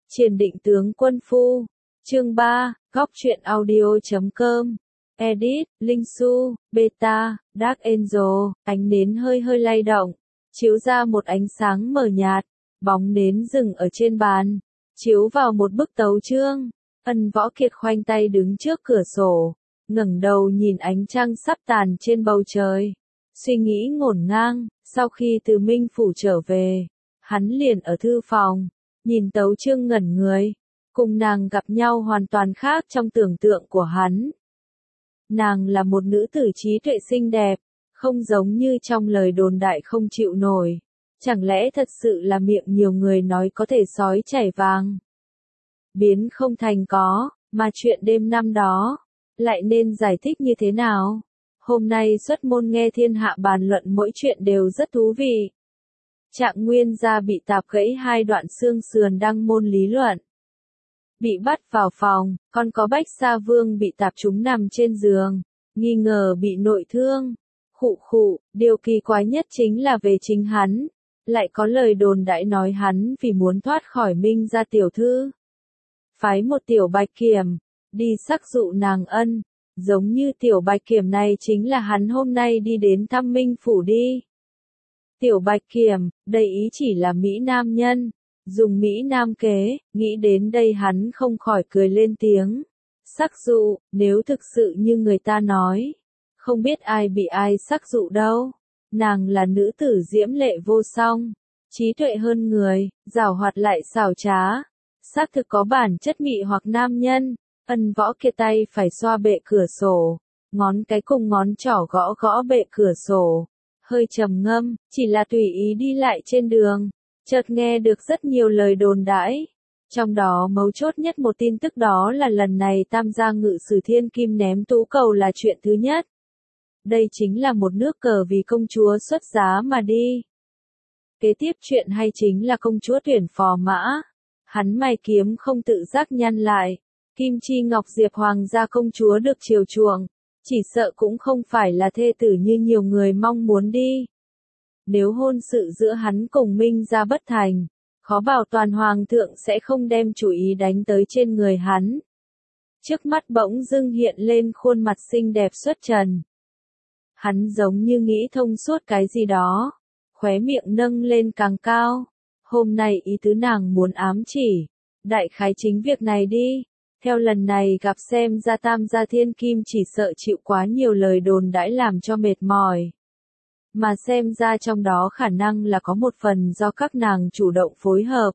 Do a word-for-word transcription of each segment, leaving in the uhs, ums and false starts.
Triển định tướng quân phu. Chương ba, góc truyện audio.com. Edit, Linh Su, Beta, Dark Angel, ánh nến hơi hơi lay động, chiếu ra một ánh sáng mờ nhạt, bóng nến dừng ở trên bàn, chiếu vào một bức tấu chương. Ân Võ Kiệt khoanh tay đứng trước cửa sổ, ngẩng đầu nhìn ánh trăng sắp tàn trên bầu trời, suy nghĩ ngổn ngang. Sau khi từ Minh Phủ trở về, hắn liền ở thư phòng, nhìn tấu chương ngẩn người, cùng nàng gặp nhau hoàn toàn khác trong tưởng tượng của hắn. Nàng là một nữ tử trí tuệ xinh đẹp, không giống như trong lời đồn đại không chịu nổi. Chẳng lẽ thật sự là miệng nhiều người nói có thể sói chảy vàng biến không thành có, mà chuyện đêm năm đó lại nên giải thích như thế nào? Hôm nay xuất môn nghe thiên hạ bàn luận mỗi chuyện đều rất thú vị. Trạng Nguyên gia bị tạp gãy hai đoạn xương sườn đăng môn lý luận. Bị bắt vào phòng, còn có Bách Sa Vương bị tạp trúng nằm trên giường, nghi ngờ bị nội thương. Khụ khụ, điều kỳ quái nhất chính là về chính hắn, lại có lời đồn đại nói hắn vì muốn thoát khỏi Minh gia tiểu thư, phái một tiểu bạch kiểm đi sắc dụ nàng ân, giống như tiểu bạch kiểm này chính là hắn hôm nay đi đến thăm Minh Phủ đi. Tiểu bạch kiểm, đây ý chỉ là Mỹ Nam nhân, dùng Mỹ Nam kế, nghĩ đến đây hắn không khỏi cười lên tiếng. Sắc dụ, nếu thực sự như người ta nói, không biết ai bị ai sắc dụ đâu. Nàng là nữ tử diễm lệ vô song, trí tuệ hơn người, giảo hoạt lại xảo trá, xác thực có bản chất mị hoặc nam nhân. Ân Võ Kiệt tay phải xoa bệ cửa sổ, ngón cái cùng ngón trỏ gõ gõ bệ cửa sổ, hơi trầm ngâm, chỉ là tùy ý đi lại trên đường, chợt nghe được rất nhiều lời đồn đãi. Trong đó mấu chốt nhất một tin tức đó là lần này Tam gia ngự sử thiên kim ném tú cầu là chuyện thứ nhất. Đây chính là một nước cờ vì công chúa xuất giá mà đi. Kế tiếp chuyện hay chính là công chúa tuyển phò mã. Hắn mày kiếm không tự giác nhăn lại. Kim Chi Ngọc Diệp hoàng gia công chúa được chiều chuộng, chỉ sợ cũng không phải là thê tử như nhiều người mong muốn đi. Nếu hôn sự giữa hắn cùng Minh gia bất thành, khó bảo toàn hoàng thượng sẽ không đem chủ ý đánh tới trên người hắn. Trước mắt bỗng dưng hiện lên khuôn mặt xinh đẹp xuất trần. Hắn giống như nghĩ thông suốt cái gì đó, khóe miệng nâng lên càng cao. Hôm nay ý tứ nàng muốn ám chỉ, đại khái chính việc này đi. Theo lần này gặp xem ra Tam gia thiên kim chỉ sợ chịu quá nhiều lời đồn đãi làm cho mệt mỏi. Mà xem ra trong đó khả năng là có một phần do các nàng chủ động phối hợp.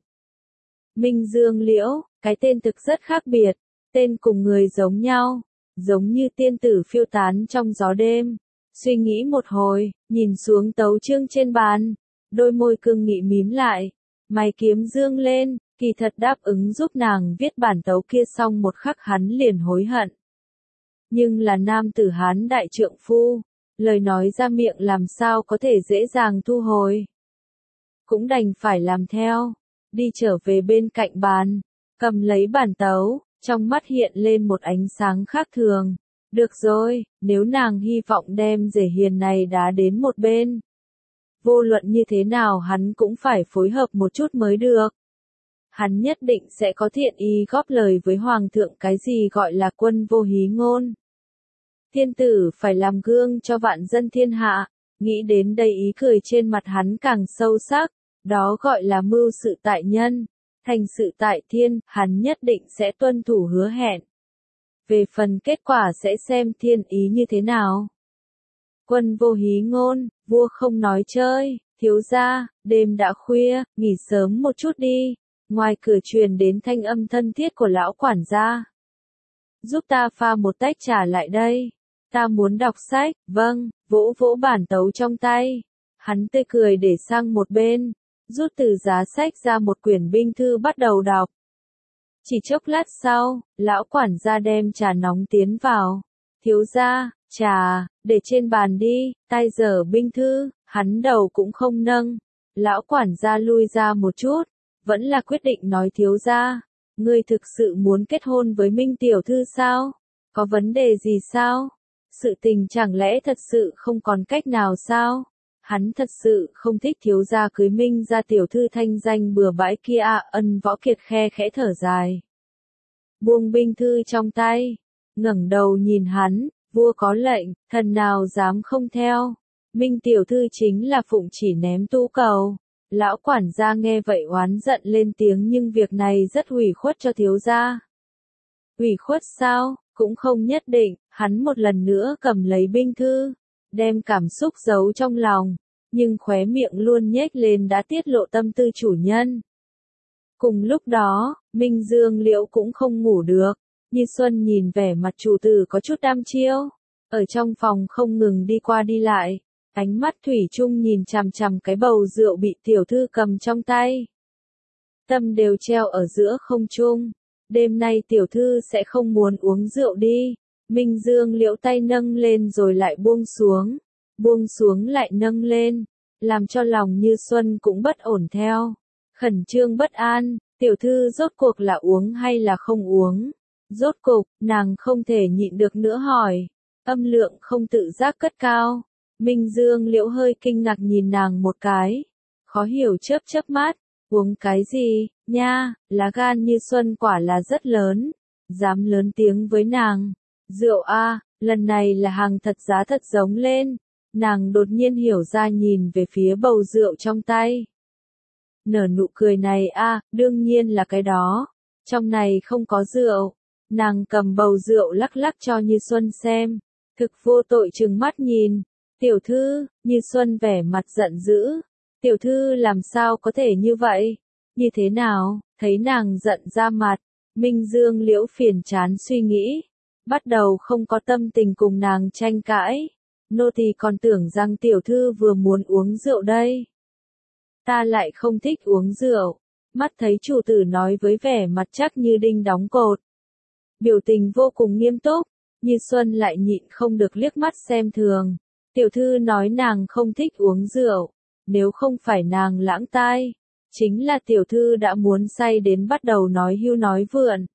Minh Dương Liễu, cái tên thực rất khác biệt, tên cùng người giống nhau, giống như tiên tử phiêu tán trong gió đêm. Suy nghĩ một hồi, nhìn xuống tấu chương trên bàn, đôi môi cương nghị mím lại, mày kiếm dương lên, kỳ thật đáp ứng giúp nàng viết bản tấu kia xong một khắc hắn liền hối hận. Nhưng là nam tử Hán đại trượng phu, lời nói ra miệng làm sao có thể dễ dàng thu hồi. Cũng đành phải làm theo, đi trở về bên cạnh bàn, cầm lấy bản tấu, trong mắt hiện lên một ánh sáng khác thường. Được rồi, nếu nàng hy vọng đem rể hiền này đá đến một bên, vô luận như thế nào hắn cũng phải phối hợp một chút mới được. Hắn nhất định sẽ có thiện ý góp lời với hoàng thượng cái gì gọi là quân vô hí ngôn. Thiên tử phải làm gương cho vạn dân thiên hạ, nghĩ đến đây ý cười trên mặt hắn càng sâu sắc, đó gọi là mưu sự tại nhân, thành sự tại thiên, hắn nhất định sẽ tuân thủ hứa hẹn. Về phần kết quả sẽ xem thiên ý như thế nào. Quân vô hí ngôn, vua không nói chơi, thiếu gia, đêm đã khuya, nghỉ sớm một chút đi. Ngoài cửa truyền đến thanh âm thân thiết của lão quản gia. Giúp ta pha một tách trà lại đây. Ta muốn đọc sách, vâng, vỗ vỗ bản tấu trong tay. Hắn tươi cười để sang một bên, rút từ giá sách ra một quyển binh thư bắt đầu đọc. Chỉ chốc lát sau, lão quản gia đem trà nóng tiến vào. Thiếu gia, trà, để trên bàn đi, tay giở binh thư, hắn đầu cũng không nâng. Lão quản gia lui ra một chút, vẫn là quyết định nói thiếu gia, ngươi thực sự muốn kết hôn với Minh tiểu thư sao? Có vấn đề gì sao? Sự tình chẳng lẽ thật sự không còn cách nào sao? Hắn thật sự không thích thiếu gia cưới Minh gia tiểu thư thanh danh bừa bãi kia à, Ân Võ Kiệt khe khẽ thở dài. Buông binh thư trong tay, ngẩng đầu nhìn hắn, vua có lệnh, thần nào dám không theo. Minh tiểu thư chính là phụng chỉ ném tu cầu. Lão quản gia nghe vậy oán giận lên tiếng nhưng việc này rất ủy khuất cho thiếu gia. Ủy khuất sao, cũng không nhất định, hắn một lần nữa cầm lấy binh thư, đem cảm xúc giấu trong lòng, nhưng khóe miệng luôn nhếch lên đã tiết lộ tâm tư chủ nhân. Cùng lúc đó, Minh Dương Liễu cũng không ngủ được, Như Xuân nhìn vẻ mặt chủ tử có chút đăm chiêu, ở trong phòng không ngừng đi qua đi lại, ánh mắt thủy chung nhìn chằm chằm cái bầu rượu bị tiểu thư cầm trong tay. Tâm đều treo ở giữa không trung, đêm nay tiểu thư sẽ không muốn uống rượu đi. Minh Dương Liễu tay nâng lên rồi lại buông xuống, buông xuống lại nâng lên, làm cho lòng Như Xuân cũng bất ổn theo. Khẩn trương bất an, tiểu thư rốt cuộc là uống hay là không uống? Rốt cục, nàng không thể nhịn được nữa hỏi, âm lượng không tự giác cất cao. Minh Dương Liễu hơi kinh ngạc nhìn nàng một cái, khó hiểu chớp chớp mắt, uống cái gì, nha, lá gan Như Xuân quả là rất lớn, dám lớn tiếng với nàng. Rượu a, lần này là hàng thật giá thật giống lên, nàng đột nhiên hiểu ra nhìn về phía bầu rượu trong tay. Nở nụ cười này a, đương nhiên là cái đó, trong này không có rượu, nàng cầm bầu rượu lắc lắc cho Như Xuân xem, thực vô tội trừng mắt nhìn, tiểu thư, Như Xuân vẻ mặt giận dữ, tiểu thư làm sao có thể như vậy, như thế nào, thấy nàng giận ra mặt, Minh Dương Liễu phiền chán suy nghĩ. Bắt đầu không có tâm tình cùng nàng tranh cãi, nô tỳ còn tưởng rằng tiểu thư vừa muốn uống rượu đây. Ta lại không thích uống rượu, mắt thấy chủ tử nói với vẻ mặt chắc như đinh đóng cột. Biểu tình vô cùng nghiêm túc, Như Xuân lại nhịn không được liếc mắt xem thường. Tiểu thư nói nàng không thích uống rượu, nếu không phải nàng lãng tai, chính là tiểu thư đã muốn say đến bắt đầu nói hưu nói vượn.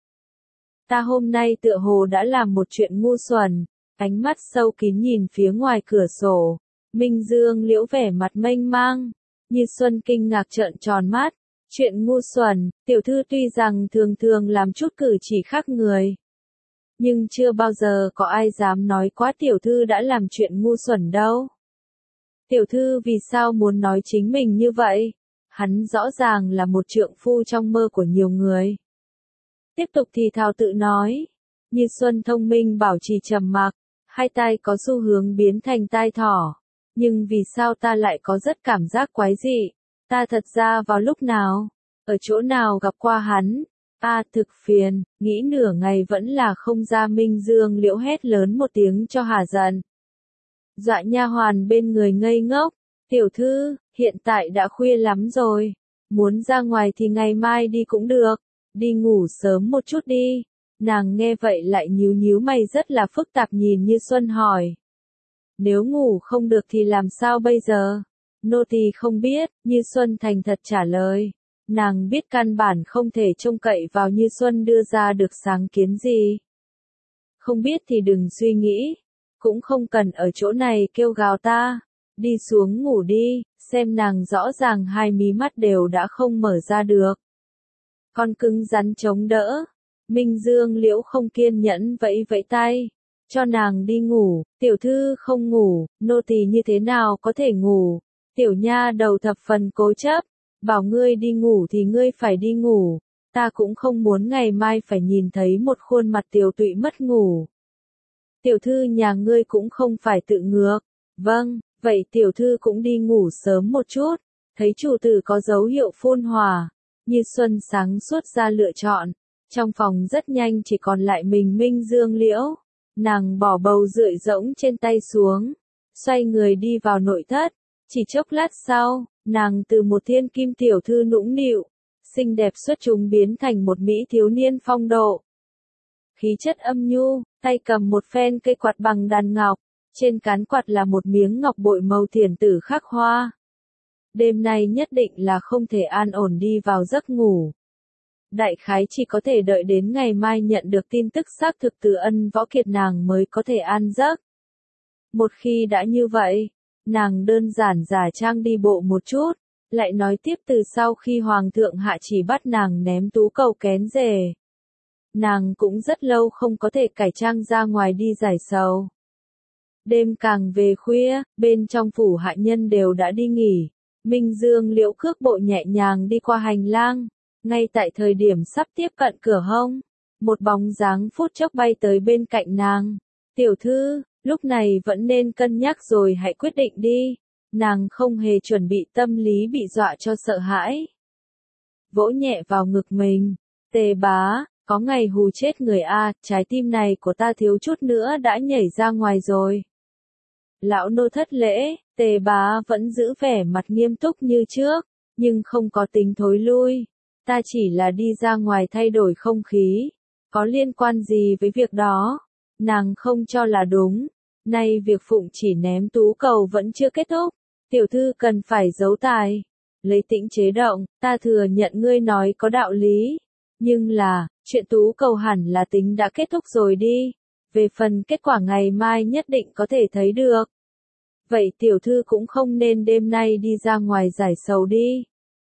Ta hôm nay tựa hồ đã làm một chuyện ngu xuẩn, ánh mắt sâu kín nhìn phía ngoài cửa sổ, Minh Dương Liễu vẻ mặt mênh mang, Như Xuân kinh ngạc trợn tròn mắt, chuyện ngu xuẩn, tiểu thư tuy rằng thường thường làm chút cử chỉ khác người, nhưng chưa bao giờ có ai dám nói quá tiểu thư đã làm chuyện ngu xuẩn đâu. Tiểu thư vì sao muốn nói chính mình như vậy? Hắn rõ ràng là một trượng phu trong mơ của nhiều người. Tiếp tục thì thào tự nói, Như Xuân thông minh bảo trì trầm mặc, hai tai có xu hướng biến thành tai thỏ, nhưng vì sao ta lại có rất cảm giác quái dị, ta thật ra vào lúc nào, ở chỗ nào gặp qua hắn, a thực phiền, nghĩ nửa ngày vẫn là không ra. Minh Dương Liễu hét lớn một tiếng cho hà giận. Dọa nha hoàn bên người ngây ngốc, tiểu thư, hiện tại đã khuya lắm rồi, muốn ra ngoài thì ngày mai đi cũng được. Đi ngủ sớm một chút đi. Nàng nghe vậy lại nhíu nhíu mày rất là phức tạp nhìn Như Xuân hỏi. Nếu ngủ không được thì làm sao bây giờ? Nô tỳ không biết, Như Xuân thành thật trả lời. Nàng biết căn bản không thể trông cậy vào Như Xuân đưa ra được sáng kiến gì. Không biết thì đừng suy nghĩ, cũng không cần ở chỗ này kêu gào ta. Đi xuống ngủ đi, xem nàng rõ ràng hai mí mắt đều đã không mở ra được. Con cứng rắn chống đỡ, Minh Dương Liễu không kiên nhẫn vẫy vẫy tay, cho nàng đi ngủ, tiểu thư không ngủ, nô tỳ như thế nào có thể ngủ, tiểu nha đầu thập phần cố chấp, bảo ngươi đi ngủ thì ngươi phải đi ngủ, ta cũng không muốn ngày mai phải nhìn thấy một khuôn mặt tiều tụy mất ngủ. Tiểu thư nhà ngươi cũng không phải tự ngược, vâng, vậy tiểu thư cũng đi ngủ sớm một chút, thấy chủ tử có dấu hiệu phun hỏa. Như Xuân sáng suốt ra lựa chọn, trong phòng rất nhanh chỉ còn lại mình Minh Dương Liễu, nàng bỏ bầu rượi rỗng trên tay xuống, xoay người đi vào nội thất, chỉ chốc lát sau, nàng từ một thiên kim tiểu thư nũng nịu, xinh đẹp xuất chúng biến thành một mỹ thiếu niên phong độ. Khí chất âm nhu, tay cầm một phen cây quạt bằng đàn ngọc, trên cán quạt là một miếng ngọc bội màu thiển tử khắc hoa. Đêm nay nhất định là không thể an ổn đi vào giấc ngủ. Đại khái chỉ có thể đợi đến ngày mai nhận được tin tức xác thực từ Ân Võ Kiệt nàng mới có thể an giấc. Một khi đã như vậy, Nàng đơn giản giả trang đi bộ một chút, lại nói tiếp từ sau khi Hoàng thượng hạ chỉ bắt nàng ném tú cầu kén rể. Nàng cũng rất lâu không có thể cải trang ra ngoài đi giải sầu. Đêm càng về khuya, bên trong phủ hạ nhân đều đã đi nghỉ. Minh Dương Liễu cước bộ nhẹ nhàng đi qua hành lang, ngay tại thời điểm sắp tiếp cận cửa hông, một bóng dáng phút chốc bay tới bên cạnh nàng. Tiểu thư, lúc này vẫn nên cân nhắc rồi hãy quyết định đi. Nàng không hề chuẩn bị tâm lý bị dọa cho sợ hãi. Vỗ nhẹ vào ngực mình, Tề bá, có ngày hù chết người a, trái tim này của ta thiếu chút nữa đã nhảy ra ngoài rồi. Lão nô thất lễ, Tề bá vẫn giữ vẻ mặt nghiêm túc như trước, nhưng không có tính thối lui. Ta chỉ là đi ra ngoài thay đổi không khí, có liên quan gì với việc đó? Nàng không cho là đúng. Nay việc Phụng chỉ ném tú cầu vẫn chưa kết thúc, tiểu thư cần phải giấu tài. Lấy tĩnh chế động, ta thừa nhận ngươi nói có đạo lý. Nhưng là, chuyện tú cầu hẳn là tính đã kết thúc rồi đi. Về phần kết quả ngày mai nhất định có thể thấy được. Vậy tiểu thư cũng không nên đêm nay đi ra ngoài giải sầu đi.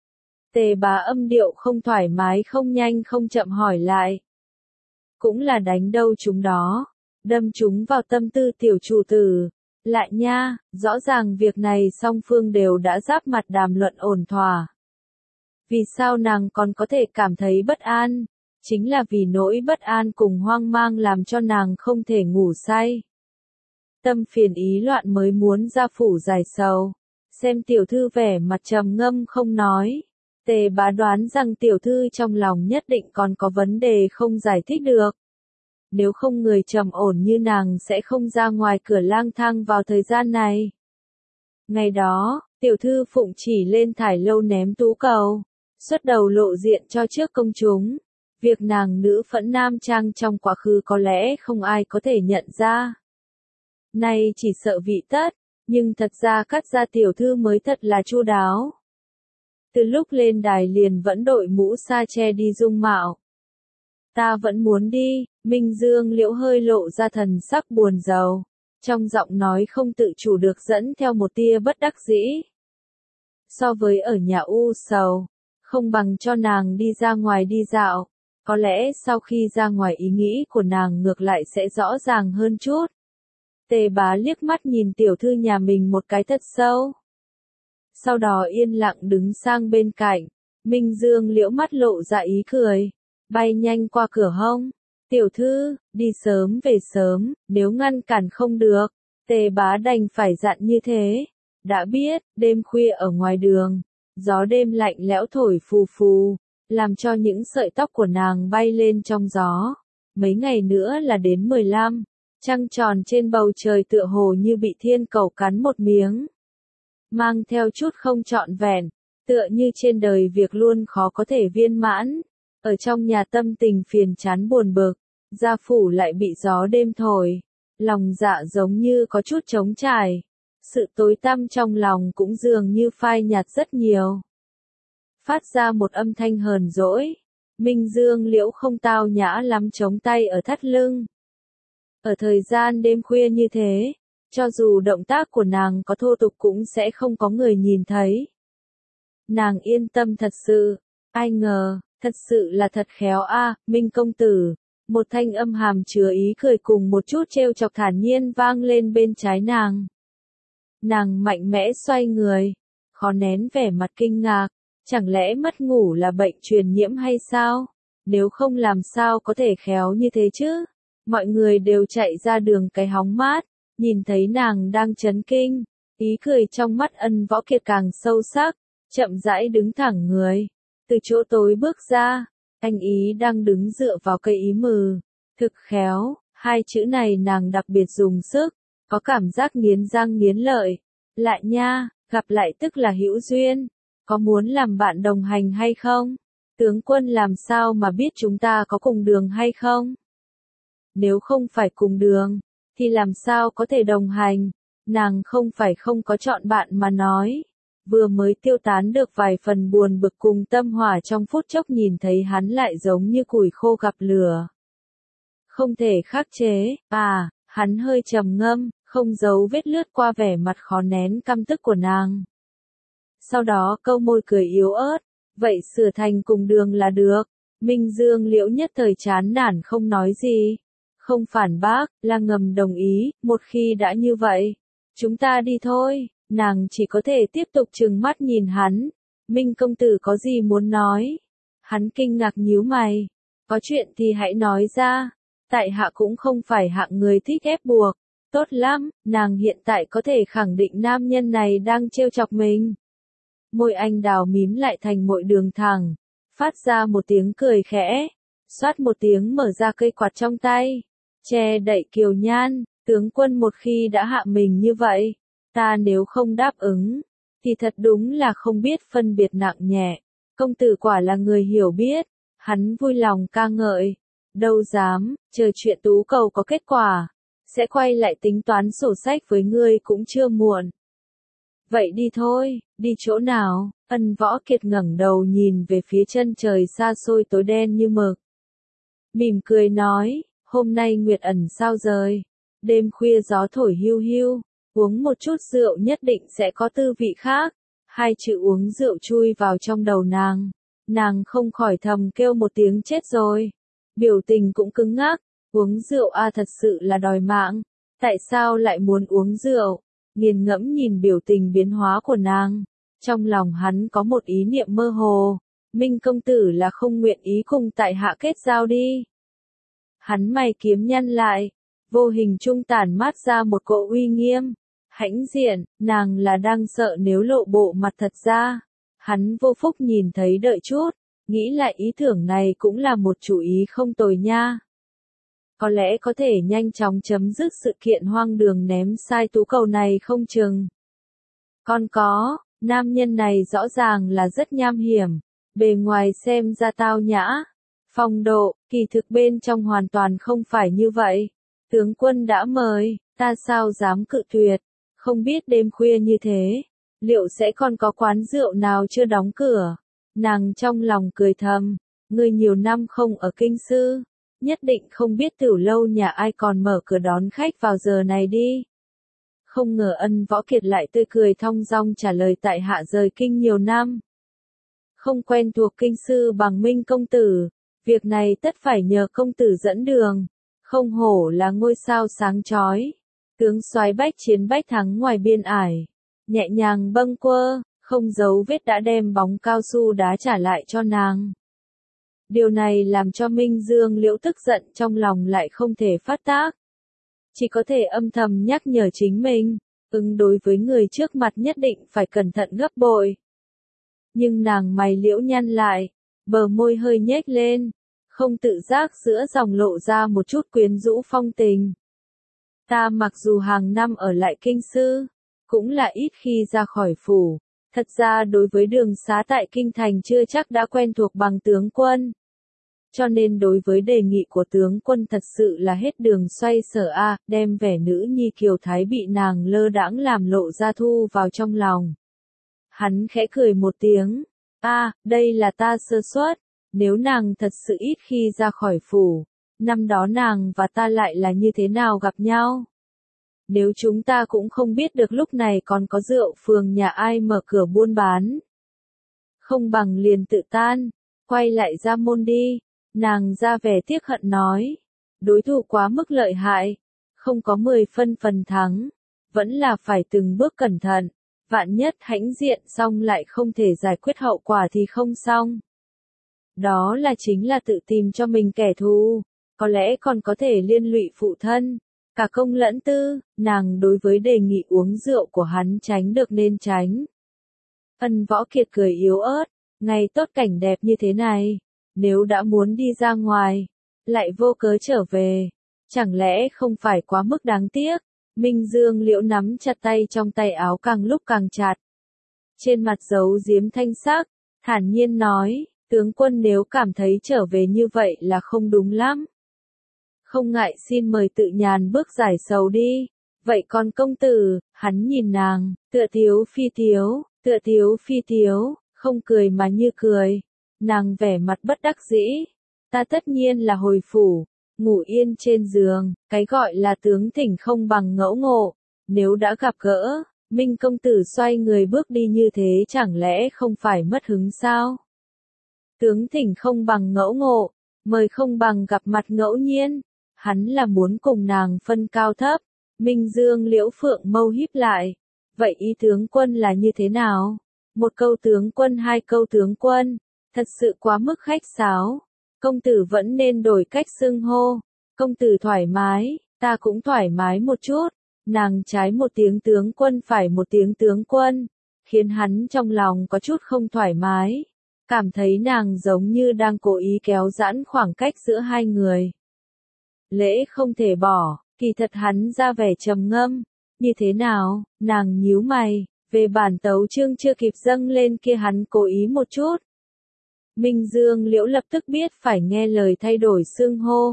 Tề bá âm điệu không thoải mái không nhanh không chậm hỏi lại. Cũng là đánh đâu chúng đó, đâm chúng vào tâm tư tiểu chủ tử. Lại nha, rõ ràng việc này song phương đều đã giáp mặt đàm luận ổn thỏa. Vì sao nàng còn có thể cảm thấy bất an? Chính là vì nỗi bất an cùng hoang mang làm cho nàng không thể ngủ say. Tâm phiền ý loạn mới muốn ra phủ giải sầu. Xem tiểu thư vẻ mặt trầm ngâm không nói. Tề bá đoán rằng tiểu thư trong lòng nhất định còn có vấn đề không giải thích được. Nếu không người trầm ổn như nàng sẽ không ra ngoài cửa lang thang vào thời gian này. Ngày đó, tiểu thư Phụng chỉ lên thải lâu ném tú cầu, xuất đầu lộ diện cho trước công chúng. Việc nàng nữ phẫn nam trang trong quá khứ có lẽ không ai có thể nhận ra. Nay chỉ sợ vị tất, nhưng thật ra cắt ra tiểu thư mới thật là chu đáo. Từ lúc lên đài liền vẫn đội mũ sa che đi dung mạo. Ta vẫn muốn đi, Minh Dương Liễu hơi lộ ra thần sắc buồn rầu, trong giọng nói không tự chủ được dẫn theo một tia bất đắc dĩ. So với ở nhà u sầu, không bằng cho nàng đi ra ngoài đi dạo, có lẽ sau khi ra ngoài ý nghĩ của nàng ngược lại sẽ rõ ràng hơn chút. Tề bá liếc mắt nhìn tiểu thư nhà mình một cái thật sâu. Sau đó yên lặng đứng sang bên cạnh, Minh Dương Liễu mắt lộ ra ý cười, bay nhanh qua cửa hông. Tiểu thư, đi sớm về sớm, nếu ngăn cản không được, Tề bá đành phải dặn như thế. Đã biết, đêm khuya ở ngoài đường, gió đêm lạnh lẽo thổi phù phù, làm cho những sợi tóc của nàng bay lên trong gió. Mấy ngày nữa là đến mười lăm, trăng tròn trên bầu trời tựa hồ như bị thiên cầu cắn một miếng. Mang theo chút không trọn vẹn, tựa như trên đời việc luôn khó có thể viên mãn. Ở trong nhà tâm tình phiền chán buồn bực, gia phủ lại bị gió đêm thổi, lòng dạ giống như có chút trống trải. Sự tối tăm trong lòng cũng dường như phai nhạt rất nhiều. Phát ra một âm thanh hờn dỗi, Minh Dương Liễu không tao nhã lắm chống tay ở thắt lưng. Ở thời gian đêm khuya như thế, cho dù động tác của nàng có thô tục cũng sẽ không có người nhìn thấy. Nàng yên tâm thật sự, ai ngờ, thật sự là thật khéo a, Minh công tử. Một thanh âm hàm chứa ý cười cùng một chút trêu chọc thản nhiên vang lên bên trái nàng. Nàng mạnh mẽ xoay người, khó nén vẻ mặt kinh ngạc, chẳng lẽ mất ngủ là bệnh truyền nhiễm hay sao? Nếu không làm sao có thể khéo như thế chứ? Mọi người đều chạy ra đường cái hóng mát, nhìn thấy nàng đang chấn kinh, ý cười trong mắt Ân Võ Kiệt càng sâu sắc, chậm rãi đứng thẳng người, từ chỗ tối bước ra, anh ý đang đứng dựa vào cây ý mừ, thực khéo, hai chữ này nàng đặc biệt dùng sức, có cảm giác nghiến răng nghiến lợi. Lại nha, gặp lại tức là hữu duyên, có muốn làm bạn đồng hành hay không? Tướng quân làm sao mà biết chúng ta có cùng đường hay không? Nếu không phải cùng đường, thì làm sao có thể đồng hành? Nàng không phải không có chọn bạn mà nói. Vừa mới tiêu tán được vài phần buồn bực cùng tâm hỏa trong phút chốc nhìn thấy hắn lại giống như củi khô gặp lửa. Không thể khắc chế, à, hắn hơi trầm ngâm, không giấu vết lướt qua vẻ mặt khó nén căm tức của nàng. Sau đó câu môi cười yếu ớt, vậy sửa thành cùng đường là được. Minh Dương Liễu nhất thời chán nản không nói gì, không phản bác, là ngầm đồng ý, một khi đã như vậy, chúng ta đi thôi. Nàng chỉ có thể tiếp tục trừng mắt nhìn hắn. Minh công tử có gì muốn nói? Hắn kinh ngạc nhíu mày. Có chuyện thì hãy nói ra. Tại hạ cũng không phải hạng người thích ép buộc. Tốt lắm, nàng hiện tại có thể khẳng định nam nhân này đang trêu chọc mình. Môi anh đào mím lại thành môi đường thẳng, phát ra một tiếng cười khẽ, xoát một tiếng mở ra cây quạt trong tay, che đậy Kiều Nhan. Tướng quân một khi đã hạ mình như vậy, ta nếu không đáp ứng, thì thật đúng là không biết phân biệt nặng nhẹ. Công tử quả là người hiểu biết, hắn vui lòng ca ngợi. Đâu dám, chờ chuyện tú cầu có kết quả, sẽ quay lại tính toán sổ sách với ngươi cũng chưa muộn. Vậy đi thôi, đi chỗ nào? Ân Võ Kiệt ngẩng đầu nhìn về phía chân trời xa xôi tối đen như mực. Mỉm cười nói, hôm nay nguyệt ẩn sao rời, đêm khuya gió thổi hiu hiu, uống một chút rượu nhất định sẽ có tư vị khác. Hai chữ uống rượu chui vào trong đầu nàng, nàng không khỏi thầm kêu một tiếng chết rồi. Biểu tình cũng cứng ngắc, uống rượu a à, thật sự là đòi mạng, tại sao lại muốn uống rượu? Nghiền ngẫm nhìn biểu tình biến hóa của nàng, trong lòng hắn có một ý niệm mơ hồ, Minh công tử là không nguyện ý cùng tại hạ kết giao đi. Hắn mày kiếm nhăn lại, vô hình trung tản mát ra một cỗ uy nghiêm, hãnh diện, nàng là đang sợ nếu lộ bộ mặt thật ra. Hắn vô phúc nhìn thấy đợi chút, nghĩ lại ý tưởng này cũng là một chủ ý không tồi nha. Có lẽ có thể nhanh chóng chấm dứt sự kiện hoang đường ném sai tú cầu này không chừng. Còn có, nam nhân này rõ ràng là rất nham hiểm, bề ngoài xem ra tao nhã, phong độ, kỳ thực bên trong hoàn toàn không phải như vậy. Tướng quân đã mời, ta sao dám cự tuyệt, không biết đêm khuya như thế, liệu sẽ còn có quán rượu nào chưa đóng cửa. Nàng trong lòng cười thầm, người nhiều năm không ở kinh sư, nhất định không biết tiểu lâu nhà ai còn mở cửa đón khách vào giờ này đi. Không ngờ Ân Võ Kiệt lại tươi cười thong dong trả lời tại hạ rời kinh nhiều năm, không quen thuộc kinh sư bằng Minh công tử, việc này tất phải nhờ công tử dẫn đường, không hổ là ngôi sao sáng chói. Tướng soái bách chiến bách thắng ngoài biên ải, nhẹ nhàng bâng quơ, không giấu vết đã đem bóng cao su đá trả lại cho nàng. Điều này làm cho Minh Dương Liễu tức giận trong lòng lại không thể phát tác. Chỉ có thể âm thầm nhắc nhở chính mình, ứng đối với người trước mặt nhất định phải cẩn thận gấp bội. Nhưng nàng mày liễu nhăn lại, bờ môi hơi nhếch lên, không tự giác giữa dòng lộ ra một chút quyến rũ phong tình. Ta mặc dù hàng năm ở lại kinh sư, cũng là ít khi ra khỏi phủ, thật ra đối với đường xá tại kinh thành chưa chắc đã quen thuộc bằng tướng quân. Cho nên đối với đề nghị của tướng quân thật sự là hết đường xoay sở a, đem vẻ nữ nhi kiều thái bị nàng lơ đãng làm lộ ra thu vào trong lòng. Hắn khẽ cười một tiếng, a, đây là ta sơ suất, nếu nàng thật sự ít khi ra khỏi phủ, năm đó nàng và ta lại là như thế nào gặp nhau? Nếu chúng ta cũng không biết được lúc này còn có rượu phường nhà ai mở cửa buôn bán. Không bằng liền tự tan, quay lại ra môn đi. Nàng ra vẻ tiếc hận nói, đối thủ quá mức lợi hại, không có mười phân phần thắng, vẫn là phải từng bước cẩn thận, vạn nhất hãnh diện xong lại không thể giải quyết hậu quả thì không xong. Đó là chính là tự tìm cho mình kẻ thù, có lẽ còn có thể liên lụy phụ thân, cả công lẫn tư. Nàng đối với đề nghị uống rượu của hắn tránh được nên tránh. Ân Võ Kiệt cười yếu ớt, ngày tốt cảnh đẹp như thế này. Nếu đã muốn đi ra ngoài, lại vô cớ trở về, chẳng lẽ không phải quá mức đáng tiếc? Minh Dương Liễu nắm chặt tay trong tay áo càng lúc càng chặt. Trên mặt giấu giếm thanh sắc, thản nhiên nói, tướng quân nếu cảm thấy trở về như vậy là không đúng lắm. Không ngại xin mời tự nhàn bước giải sầu đi. Vậy còn công tử, hắn nhìn nàng, tựa thiếu phi thiếu, tựa thiếu phi thiếu, không cười mà như cười. Nàng vẻ mặt bất đắc dĩ, ta tất nhiên là hồi phủ, ngủ yên trên giường, cái gọi là tướng thỉnh không bằng ngẫu ngộ, Nếu đã gặp gỡ, Minh công tử xoay người bước đi như thế chẳng lẽ không phải mất hứng sao? Tướng thỉnh không bằng ngẫu ngộ, mời không bằng gặp mặt ngẫu nhiên. Hắn là muốn cùng nàng phân cao thấp. Minh Dương Liễu Phượng mâu híp lại. Vậy ý tướng quân là như thế nào? Một câu tướng quân hai câu tướng quân. Thật sự quá mức khách sáo. Công tử vẫn nên đổi cách xưng hô. Công tử thoải mái, ta cũng thoải mái một chút. Nàng trái một tiếng tướng quân phải một tiếng tướng quân. Khiến hắn trong lòng có chút không thoải mái. Cảm thấy nàng giống như đang cố ý kéo giãn khoảng cách giữa hai người. Lễ không thể bỏ, kỳ thật hắn ra vẻ trầm ngâm. Như thế nào, nàng nhíu mày, về bản tấu chương chưa kịp dâng lên kia hắn cố ý một chút. Minh Dương Liễu lập tức biết phải nghe lời thay đổi xưng hô.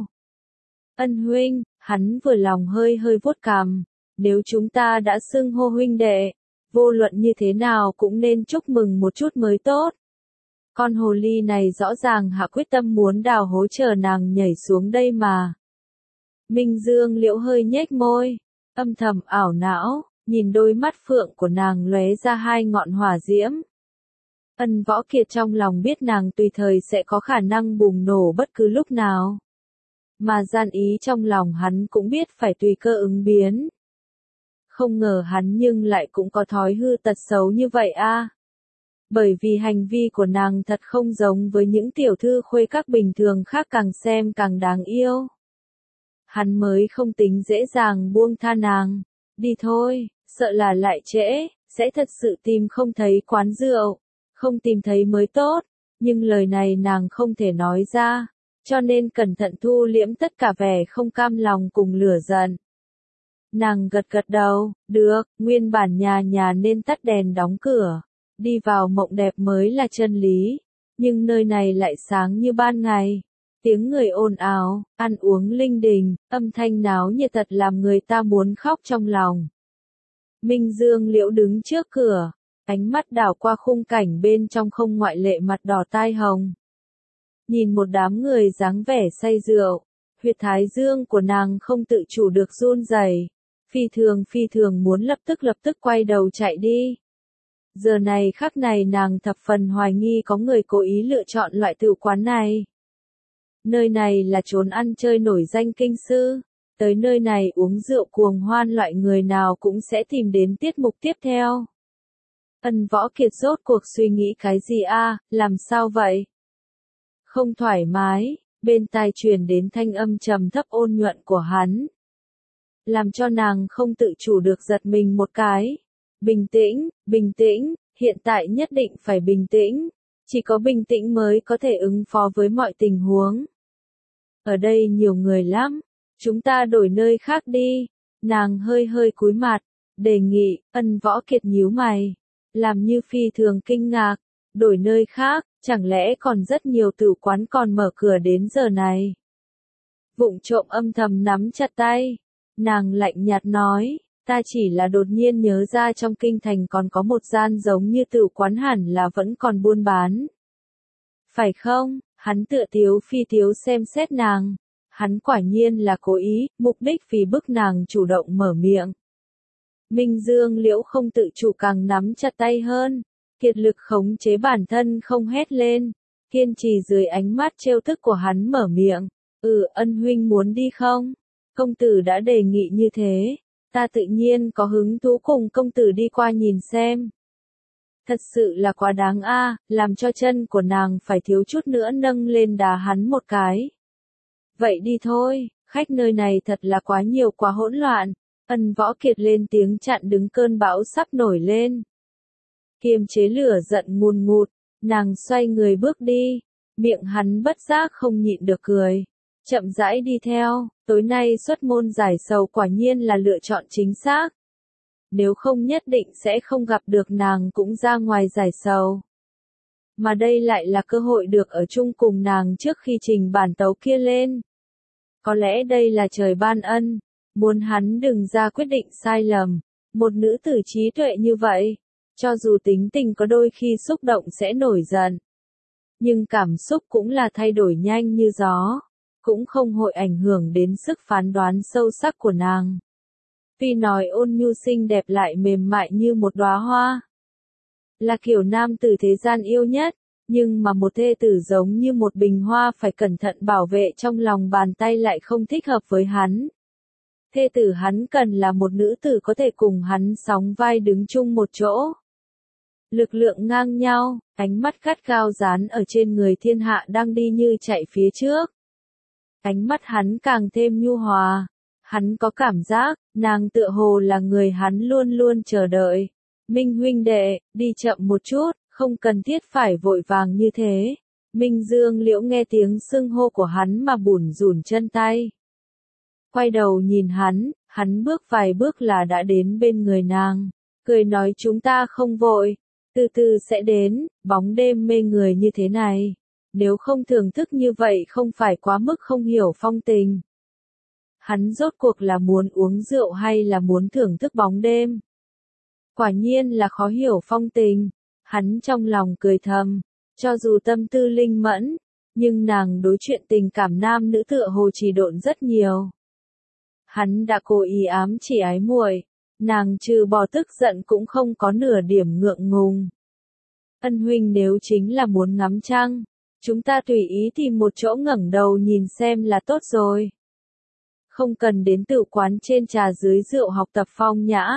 Ân huynh, hắn vừa lòng hơi hơi vuốt cằm. Nếu chúng ta đã xưng hô huynh đệ, vô luận như thế nào cũng nên chúc mừng một chút mới tốt. Con hồ ly này rõ ràng hạ quyết tâm muốn đào hố chờ nàng nhảy xuống đây mà. Minh Dương Liễu hơi nhếch môi, âm thầm ảo não, nhìn đôi mắt phượng của nàng lóe ra hai ngọn hỏa diễm. Ân Võ Kiệt trong lòng biết nàng tùy thời sẽ có khả năng bùng nổ bất cứ lúc nào. Mà gian ý trong lòng hắn cũng biết phải tùy cơ ứng biến. Không ngờ hắn nhưng lại cũng có thói hư tật xấu như vậy a. Bởi vì hành vi của nàng thật không giống với những tiểu thư khuê các bình thường khác, càng xem càng đáng yêu. Hắn mới không tính dễ dàng buông tha nàng. Đi thôi, sợ là lại trễ, sẽ thật sự tìm không thấy quán rượu. Không tìm thấy mới tốt, nhưng lời này nàng không thể nói ra, cho nên cẩn thận thu liễm tất cả vẻ không cam lòng cùng lửa giận. Nàng gật gật đầu, được, nguyên bản nhà nhà nên tắt đèn đóng cửa, đi vào mộng đẹp mới là chân lý, nhưng nơi này lại sáng như ban ngày. Tiếng người ồn ào, ăn uống linh đình, âm thanh náo nhiệt thật làm người ta muốn khóc trong lòng. Minh Dương Liễu đứng trước cửa, ánh mắt đảo qua khung cảnh bên trong không ngoại lệ mặt đỏ tai hồng. Nhìn một đám người dáng vẻ say rượu, huyệt thái dương của nàng không tự chủ được run rẩy, phi thường phi thường muốn lập tức lập tức quay đầu chạy đi. Giờ này khắc này nàng thập phần hoài nghi có người cố ý lựa chọn loại tử quán này. Nơi này là chốn ăn chơi nổi danh kinh sư, tới nơi này uống rượu cuồng hoan loại người nào cũng sẽ tìm đến tiết mục tiếp theo. Ân Võ Kiệt rốt cuộc suy nghĩ cái gì a, làm sao vậy? Không thoải mái, bên tai truyền đến thanh âm trầm thấp ôn nhuận của hắn. Làm cho nàng không tự chủ được giật mình một cái. Bình tĩnh, bình tĩnh, hiện tại nhất định phải bình tĩnh. Chỉ có bình tĩnh mới có thể ứng phó với mọi tình huống. Ở đây nhiều người lắm, chúng ta đổi nơi khác đi. Nàng hơi hơi cúi mặt, đề nghị. Ân Võ Kiệt nhíu mày, làm như phi thường kinh ngạc. Đổi nơi khác, chẳng lẽ còn rất nhiều tử quán còn mở cửa đến giờ này? Vụng trộm âm thầm nắm chặt tay, nàng lạnh nhạt nói, ta chỉ là đột nhiên nhớ ra trong kinh thành còn có một gian giống như tử quán, hẳn là vẫn còn buôn bán. Phải không? Hắn tựa tiếu phi tiếu xem xét nàng. Hắn quả nhiên là cố ý, mục đích vì bức nàng chủ động mở miệng. Minh Dương Liễu không tự chủ càng nắm chặt tay hơn, kiệt lực khống chế bản thân không hét lên, kiên trì dưới ánh mắt trêu tức của hắn mở miệng. Ừ, Ân huynh muốn đi không? Công tử đã đề nghị như thế, ta tự nhiên có hứng thú cùng công tử đi qua nhìn xem. Thật sự là quá đáng a, làm cho chân của nàng phải thiếu chút nữa nâng lên đá hắn một cái. Vậy đi thôi, khách nơi này thật là quá nhiều quá hỗn loạn. Ân Võ Kiệt lên tiếng chặn đứng cơn bão sắp nổi lên. Kiềm chế lửa giận ngùn ngụt, nàng xoay người bước đi, miệng hắn bất giác không nhịn được cười. Chậm rãi đi theo, tối nay xuất môn giải sầu quả nhiên là lựa chọn chính xác. Nếu không nhất định sẽ không gặp được nàng cũng ra ngoài giải sầu. Mà đây lại là cơ hội được ở chung cùng nàng trước khi trình bản tấu kia lên. Có lẽ đây là trời ban ân, muốn hắn đừng ra quyết định sai lầm. Một nữ tử trí tuệ như vậy, cho dù tính tình có đôi khi xúc động sẽ nổi giận, nhưng cảm xúc cũng là thay đổi nhanh như gió, cũng không hội ảnh hưởng đến sức phán đoán sâu sắc của nàng. Tuy nói ôn nhu xinh đẹp lại mềm mại như một đóa hoa. Là kiểu nam tử thế gian yêu nhất, nhưng mà một thê tử giống như một bình hoa phải cẩn thận bảo vệ trong lòng bàn tay lại không thích hợp với hắn. Thê tử hắn cần là một nữ tử có thể cùng hắn sóng vai đứng chung một chỗ. Lực lượng ngang nhau, ánh mắt gắt gao dán ở trên người thiên hạ đang đi như chạy phía trước. Ánh mắt hắn càng thêm nhu hòa. Hắn có cảm giác, nàng tựa hồ là người hắn luôn luôn chờ đợi. Minh huynh đệ, đi chậm một chút, không cần thiết phải vội vàng như thế. Minh Dương Liễu nghe tiếng xưng hô của hắn mà bủn rủn chân tay. Quay đầu nhìn hắn, hắn bước vài bước là đã đến bên người nàng. Cười nói chúng ta không vội, từ từ sẽ đến, bóng đêm mê người như thế này. Nếu không thưởng thức như vậy không phải quá mức không hiểu phong tình. Hắn rốt cuộc là muốn uống rượu hay là muốn thưởng thức bóng đêm? Quả nhiên là khó hiểu phong tình. Hắn trong lòng cười thầm, cho dù tâm tư linh mẫn, nhưng nàng đối chuyện tình cảm nam nữ tựa hồ trì độn rất nhiều. Hắn đã cố ý ám chỉ ái muội, nàng trừ bỏ tức giận cũng không có nửa điểm ngượng ngùng. Ân huynh nếu chính là muốn ngắm trăng, chúng ta tùy ý tìm một chỗ ngẩng đầu nhìn xem là tốt rồi. Không cần đến tử quán trên trà dưới rượu học tập phong nhã.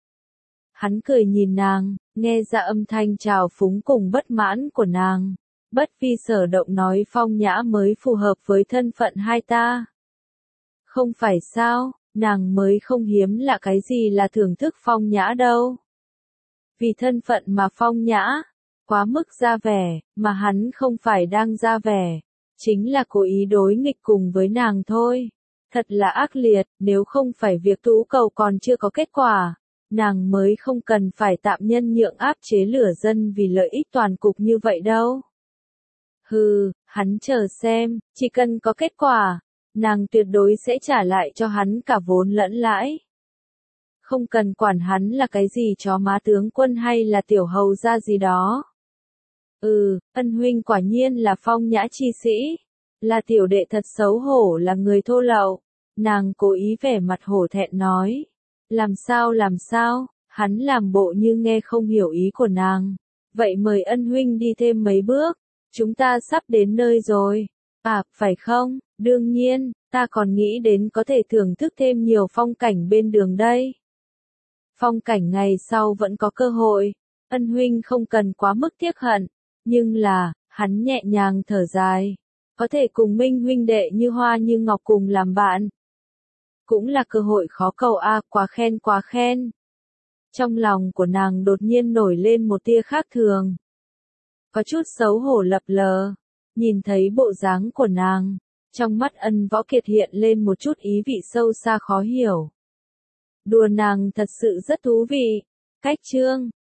Hắn cười nhìn nàng, nghe ra âm thanh trào phúng cùng bất mãn của nàng. Bất vi sở động nói phong nhã mới phù hợp với thân phận hai ta. Không phải sao, nàng mới không hiếm lạ cái gì là thưởng thức phong nhã đâu. Vì thân phận mà phong nhã, quá mức ra vẻ, mà hắn không phải đang ra vẻ, chính là cố ý đối nghịch cùng với nàng thôi. Thật là ác liệt, nếu không phải việc tú cầu còn chưa có kết quả, nàng mới không cần phải tạm nhân nhượng áp chế lửa dân vì lợi ích toàn cục như vậy đâu. Hừ, hắn chờ xem, chỉ cần có kết quả, nàng tuyệt đối sẽ trả lại cho hắn cả vốn lẫn lãi. Không cần quản hắn là cái gì chó má tướng quân hay là tiểu hầu gia gì đó. Ừ, ân huynh quả nhiên là phong nhã chi sĩ, là tiểu đệ thật xấu hổ là người thô lậu. Nàng cố ý vẻ mặt hổ thẹn nói. Làm sao làm sao, hắn làm bộ như nghe không hiểu ý của nàng. Vậy mời ân huynh đi thêm mấy bước, chúng ta sắp đến nơi rồi. À, phải không, đương nhiên, ta còn nghĩ đến có thể thưởng thức thêm nhiều phong cảnh bên đường đây. Phong cảnh ngày sau vẫn có cơ hội, ân huynh không cần quá mức tiếc hận, nhưng là, hắn nhẹ nhàng thở dài. Có thể cùng Minh huynh đệ như hoa như ngọc cùng làm bạn. Cũng là cơ hội khó cầu a, à, quá khen quá khen. Trong lòng của nàng đột nhiên nổi lên một tia khác thường. Có chút xấu hổ lập lờ, nhìn thấy bộ dáng của nàng, trong mắt Ân Võ Kiệt hiện lên một chút ý vị sâu xa khó hiểu. Đùa nàng thật sự rất thú vị. Cách chương